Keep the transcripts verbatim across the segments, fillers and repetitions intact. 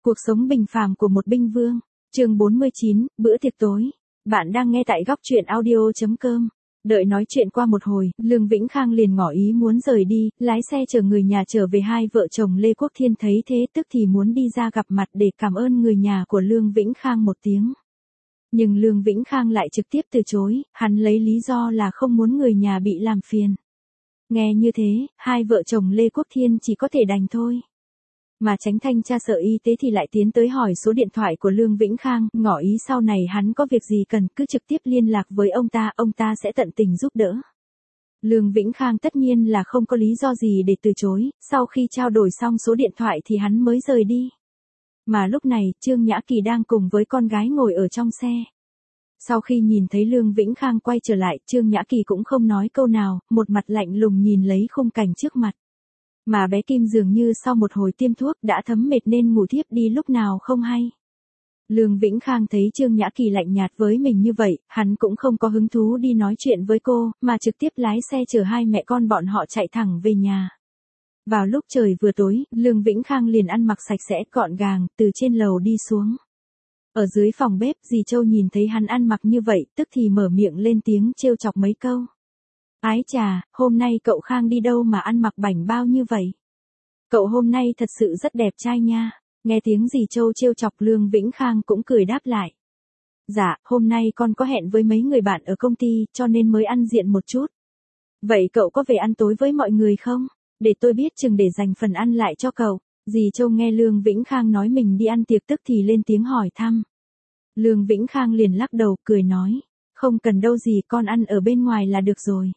Cuộc sống bình phàm của một binh vương. Chương bốn mươi chín, bữa tiệc tối. Bạn đang nghe tại góc truyện audio chấm com. Đợi nói chuyện qua một hồi, Lương Vĩnh Khang liền ngỏ ý muốn rời đi, lái xe chở người nhà trở về. Hai vợ chồng Lê Quốc Thiên thấy thế tức thì muốn đi ra gặp mặt để cảm ơn người nhà của Lương Vĩnh Khang một tiếng. Nhưng Lương Vĩnh Khang lại trực tiếp từ chối, hắn lấy lý do là không muốn người nhà bị làm phiền. Nghe như thế, hai vợ chồng Lê Quốc Thiên chỉ có thể đành thôi. Mà Chánh Thanh tra Sở Y tế thì lại tiến tới hỏi số điện thoại của Lương Vĩnh Khang, ngỏ ý sau này hắn có việc gì cần cứ trực tiếp liên lạc với ông ta, ông ta sẽ tận tình giúp đỡ. Lương Vĩnh Khang tất nhiên là không có lý do gì để từ chối, sau khi trao đổi xong số điện thoại thì hắn mới rời đi. Mà lúc này, Trương Nhã Kỳ đang cùng với con gái ngồi ở trong xe. Sau khi nhìn thấy Lương Vĩnh Khang quay trở lại, Trương Nhã Kỳ cũng không nói câu nào, một mặt lạnh lùng nhìn lấy khung cảnh trước mặt. Mà bé Kim dường như sau một hồi tiêm thuốc đã thấm mệt nên ngủ thiếp đi lúc nào không hay. Lương Vĩnh Khang thấy Trương Nhã Kỳ lạnh nhạt với mình như vậy, hắn cũng không có hứng thú đi nói chuyện với cô, mà trực tiếp lái xe chở hai mẹ con bọn họ chạy thẳng về nhà. Vào lúc trời vừa tối, Lương Vĩnh Khang liền ăn mặc sạch sẽ gọn gàng, từ trên lầu đi xuống. Ở dưới phòng bếp, dì Châu nhìn thấy hắn ăn mặc như vậy, tức thì mở miệng lên tiếng trêu chọc mấy câu. Ái chà, hôm nay cậu Khang đi đâu mà ăn mặc bảnh bao như vậy? Cậu hôm nay thật sự rất đẹp trai nha. Nghe tiếng dì Châu trêu chọc, Lương Vĩnh Khang cũng cười đáp lại. Dạ, hôm nay con có hẹn với mấy người bạn ở công ty, cho nên mới ăn diện một chút. Vậy cậu có về ăn tối với mọi người không? Để tôi biết chừng để dành phần ăn lại cho cậu. Dì Châu nghe Lương Vĩnh Khang nói mình đi ăn tiệc tức thì lên tiếng hỏi thăm. Lương Vĩnh Khang liền lắc đầu cười nói. Không cần đâu dì, con ăn ở bên ngoài là được rồi.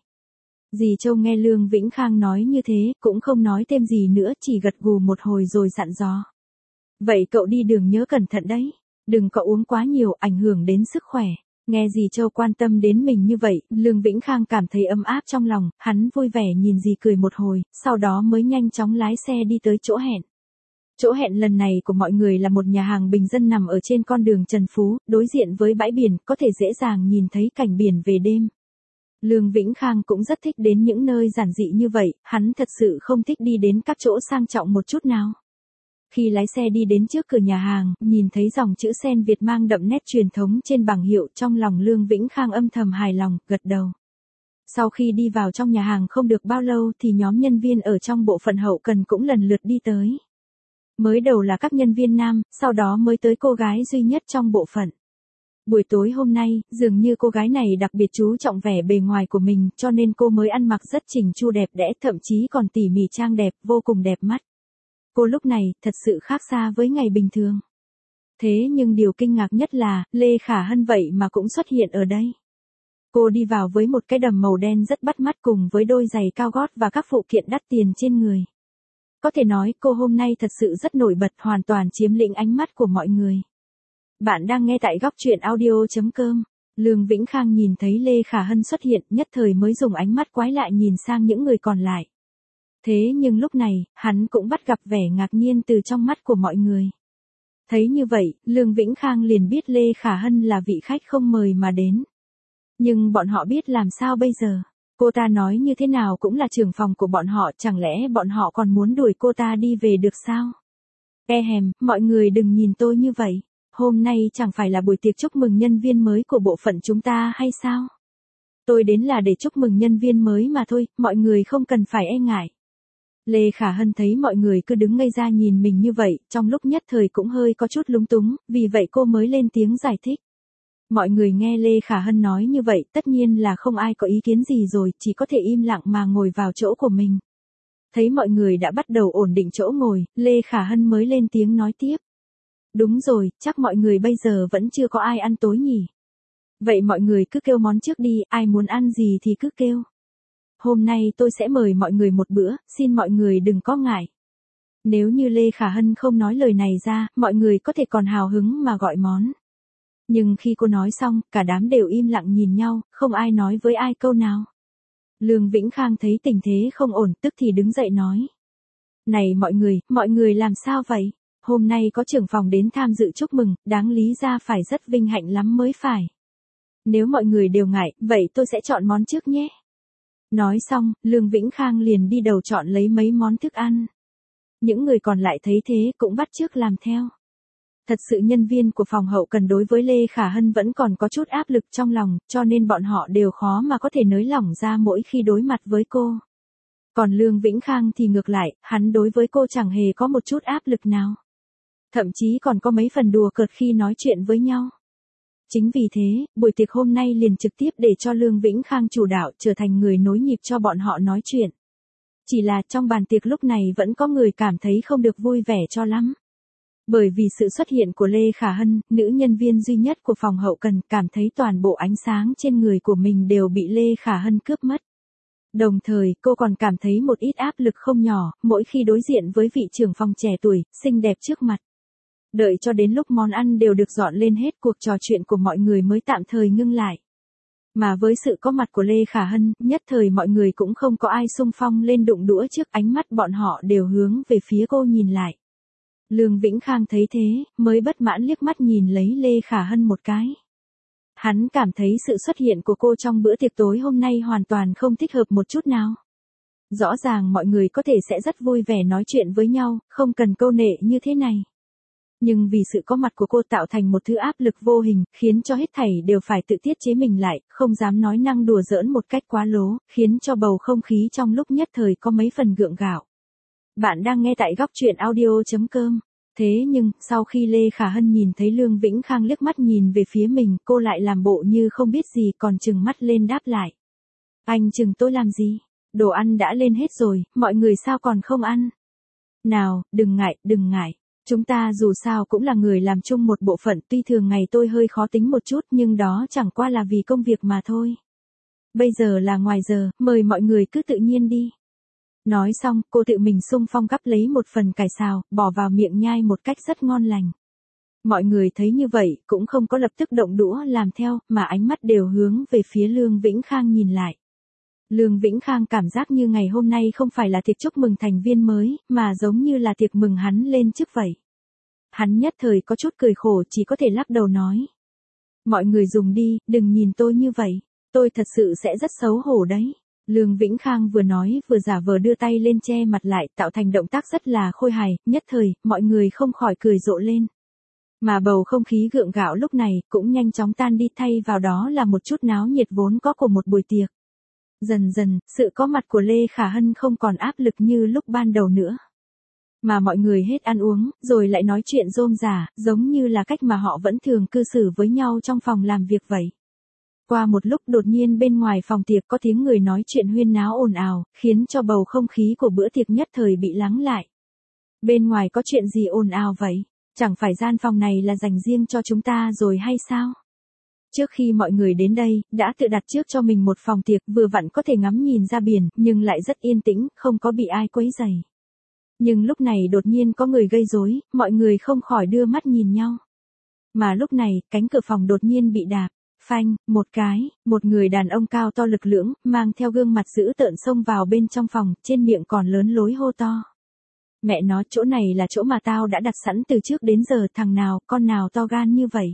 Dì Châu nghe Lương Vĩnh Khang nói như thế, cũng không nói thêm gì nữa, chỉ gật gù một hồi rồi dặn dò. Vậy cậu đi đường nhớ cẩn thận đấy, đừng có uống quá nhiều, ảnh hưởng đến sức khỏe. Nghe dì Châu quan tâm đến mình như vậy, Lương Vĩnh Khang cảm thấy ấm áp trong lòng, hắn vui vẻ nhìn dì cười một hồi, sau đó mới nhanh chóng lái xe đi tới chỗ hẹn. Chỗ hẹn lần này của mọi người là một nhà hàng bình dân nằm ở trên con đường Trần Phú, đối diện với bãi biển, có thể dễ dàng nhìn thấy cảnh biển về đêm. Lương Vĩnh Khang cũng rất thích đến những nơi giản dị như vậy, hắn thật sự không thích đi đến các chỗ sang trọng một chút nào. Khi lái xe đi đến trước cửa nhà hàng, nhìn thấy dòng chữ sen Việt mang đậm nét truyền thống trên bảng hiệu, trong lòng Lương Vĩnh Khang âm thầm hài lòng, gật đầu. Sau khi đi vào trong nhà hàng không được bao lâu thì nhóm nhân viên ở trong bộ phận hậu cần cũng lần lượt đi tới. Mới đầu là các nhân viên nam, sau đó mới tới cô gái duy nhất trong bộ phận. Buổi tối hôm nay, dường như cô gái này đặc biệt chú trọng vẻ bề ngoài của mình, cho nên cô mới ăn mặc rất chỉnh chu đẹp đẽ, thậm chí còn tỉ mỉ trang đẹp, vô cùng đẹp mắt. Cô lúc này, thật sự khác xa với ngày bình thường. Thế nhưng điều kinh ngạc nhất là, Lê Khả Hân vậy mà cũng xuất hiện ở đây. Cô đi vào với một cái đầm màu đen rất bắt mắt cùng với đôi giày cao gót và các phụ kiện đắt tiền trên người. Có thể nói cô hôm nay thật sự rất nổi bật, hoàn toàn chiếm lĩnh ánh mắt của mọi người. Bạn đang nghe tại góc truyện audio chấm com. Lương Vĩnh Khang nhìn thấy Lê Khả Hân xuất hiện, nhất thời mới dùng ánh mắt quái lạ nhìn sang những người còn lại. Thế nhưng lúc này, hắn cũng bắt gặp vẻ ngạc nhiên từ trong mắt của mọi người. Thấy như vậy, Lương Vĩnh Khang liền biết Lê Khả Hân là vị khách không mời mà đến. Nhưng bọn họ biết làm sao bây giờ? Cô ta nói như thế nào cũng là trưởng phòng của bọn họ, chẳng lẽ bọn họ còn muốn đuổi cô ta đi về được sao? E hèm, mọi người đừng nhìn tôi như vậy. Hôm nay chẳng phải là buổi tiệc chúc mừng nhân viên mới của bộ phận chúng ta hay sao? Tôi đến là để chúc mừng nhân viên mới mà thôi, mọi người không cần phải e ngại. Lê Khả Hân thấy mọi người cứ đứng ngây ra nhìn mình như vậy, trong lúc nhất thời cũng hơi có chút lúng túng, vì vậy cô mới lên tiếng giải thích. Mọi người nghe Lê Khả Hân nói như vậy, tất nhiên là không ai có ý kiến gì rồi, chỉ có thể im lặng mà ngồi vào chỗ của mình. Thấy mọi người đã bắt đầu ổn định chỗ ngồi, Lê Khả Hân mới lên tiếng nói tiếp. Đúng rồi, chắc mọi người bây giờ vẫn chưa có ai ăn tối nhỉ. Vậy mọi người cứ kêu món trước đi, ai muốn ăn gì thì cứ kêu. Hôm nay tôi sẽ mời mọi người một bữa, xin mọi người đừng có ngại. Nếu như Lê Khả Hân không nói lời này ra, mọi người có thể còn hào hứng mà gọi món. Nhưng khi cô nói xong, cả đám đều im lặng nhìn nhau, không ai nói với ai câu nào. Lương Vĩnh Khang thấy tình thế không ổn, tức thì đứng dậy nói. Này mọi người, mọi người làm sao vậy? Hôm nay có trưởng phòng đến tham dự chúc mừng, đáng lý ra phải rất vinh hạnh lắm mới phải. Nếu mọi người đều ngại, vậy tôi sẽ chọn món trước nhé. Nói xong, Lương Vĩnh Khang liền đi đầu chọn lấy mấy món thức ăn. Những người còn lại thấy thế cũng bắt chước làm theo. Thật sự nhân viên của phòng hậu cần đối với Lê Khả Hân vẫn còn có chút áp lực trong lòng, cho nên bọn họ đều khó mà có thể nới lỏng ra mỗi khi đối mặt với cô. Còn Lương Vĩnh Khang thì ngược lại, hắn đối với cô chẳng hề có một chút áp lực nào. Thậm chí còn có mấy phần đùa cợt khi nói chuyện với nhau. Chính vì thế, buổi tiệc hôm nay liền trực tiếp để cho Lương Vĩnh Khang chủ đạo trở thành người nối nhịp cho bọn họ nói chuyện. Chỉ là trong bàn tiệc lúc này vẫn có người cảm thấy không được vui vẻ cho lắm. Bởi vì sự xuất hiện của Lê Khả Hân, nữ nhân viên duy nhất của phòng hậu cần, cảm thấy toàn bộ ánh sáng trên người của mình đều bị Lê Khả Hân cướp mất. Đồng thời, cô còn cảm thấy một ít áp lực không nhỏ, mỗi khi đối diện với vị trưởng phòng trẻ tuổi, xinh đẹp trước mặt. Đợi cho đến lúc món ăn đều được dọn lên hết, cuộc trò chuyện của mọi người mới tạm thời ngưng lại. Mà với sự có mặt của Lê Khả Hân, nhất thời mọi người cũng không có ai xung phong lên đụng đũa, trước ánh mắt bọn họ đều hướng về phía cô nhìn lại. Lương Vĩnh Khang thấy thế, mới bất mãn liếc mắt nhìn lấy Lê Khả Hân một cái. Hắn cảm thấy sự xuất hiện của cô trong bữa tiệc tối hôm nay hoàn toàn không thích hợp một chút nào. Rõ ràng mọi người có thể sẽ rất vui vẻ nói chuyện với nhau, không cần câu nệ như thế này. Nhưng vì sự có mặt của cô tạo thành một thứ áp lực vô hình, khiến cho hết thảy đều phải tự tiết chế mình lại, không dám nói năng đùa giỡn một cách quá lố, khiến cho bầu không khí trong lúc nhất thời có mấy phần gượng gạo. Bạn đang nghe tại góc truyện audio chấm com. Thế nhưng, sau khi Lê Khả Hân nhìn thấy Lương Vĩnh Khang liếc mắt nhìn về phía mình, cô lại làm bộ như không biết gì, còn trừng mắt lên đáp lại. Anh chừng tôi làm gì? Đồ ăn đã lên hết rồi, mọi người sao còn không ăn? Nào, đừng ngại, đừng ngại. Chúng ta dù sao cũng là người làm chung một bộ phận, tuy thường ngày tôi hơi khó tính một chút nhưng đó chẳng qua là vì công việc mà thôi. Bây giờ là ngoài giờ, mời mọi người cứ tự nhiên đi. Nói xong, cô tự mình xung phong gắp lấy một phần cải xào, bỏ vào miệng nhai một cách rất ngon lành. Mọi người thấy như vậy, cũng không có lập tức động đũa làm theo, mà ánh mắt đều hướng về phía Lương Vĩnh Khang nhìn lại. Lương Vĩnh Khang cảm giác như ngày hôm nay không phải là tiệc chúc mừng thành viên mới, mà giống như là tiệc mừng hắn lên chức vậy. Hắn nhất thời có chút cười khổ, chỉ có thể lắc đầu nói. Mọi người dùng đi, đừng nhìn tôi như vậy, tôi thật sự sẽ rất xấu hổ đấy. Lương Vĩnh Khang vừa nói vừa giả vờ đưa tay lên che mặt lại, tạo thành động tác rất là khôi hài, nhất thời, mọi người không khỏi cười rộ lên. Mà bầu không khí gượng gạo lúc này, cũng nhanh chóng tan đi, thay vào đó là một chút náo nhiệt vốn có của một buổi tiệc. Dần dần, sự có mặt của Lê Khả Hân không còn áp lực như lúc ban đầu nữa. Mà mọi người hết ăn uống, rồi lại nói chuyện rôm rả, giống như là cách mà họ vẫn thường cư xử với nhau trong phòng làm việc vậy. Qua một lúc đột nhiên bên ngoài phòng tiệc có tiếng người nói chuyện huyên náo ồn ào, khiến cho bầu không khí của bữa tiệc nhất thời bị lắng lại. Bên ngoài có chuyện gì ồn ào vậy? Chẳng phải gian phòng này là dành riêng cho chúng ta rồi hay sao? Trước khi mọi người đến đây, đã tự đặt trước cho mình một phòng tiệc vừa vặn có thể ngắm nhìn ra biển, nhưng lại rất yên tĩnh, không có bị ai quấy rầy. Nhưng lúc này đột nhiên có người gây rối, mọi người không khỏi đưa mắt nhìn nhau. Mà lúc này, cánh cửa phòng đột nhiên bị đạp. Phanh, một cái, một người đàn ông cao to lực lưỡng, mang theo gương mặt dữ tợn xông vào bên trong phòng, trên miệng còn lớn lối hô to. Mẹ nó, chỗ này là chỗ mà tao đã đặt sẵn từ trước đến giờ, thằng nào, con nào to gan như vậy?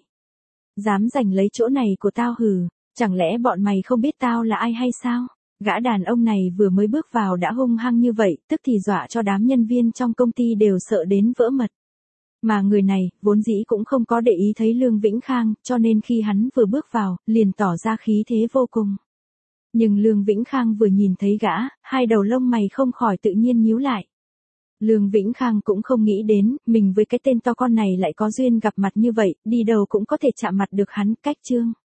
Dám giành lấy chỗ này của tao hừ, chẳng lẽ bọn mày không biết tao là ai hay sao? Gã đàn ông này vừa mới bước vào đã hung hăng như vậy, tức thì dọa cho đám nhân viên trong công ty đều sợ đến vỡ mật. Mà người này, vốn dĩ cũng không có để ý thấy Lương Vĩnh Khang, cho nên khi hắn vừa bước vào, liền tỏ ra khí thế vô cùng. Nhưng Lương Vĩnh Khang vừa nhìn thấy gã, hai đầu lông mày không khỏi tự nhiên nhíu lại. Lương Vĩnh Khang cũng không nghĩ đến, mình với cái tên to con này lại có duyên gặp mặt như vậy, đi đâu cũng có thể chạm mặt được hắn, cách chương.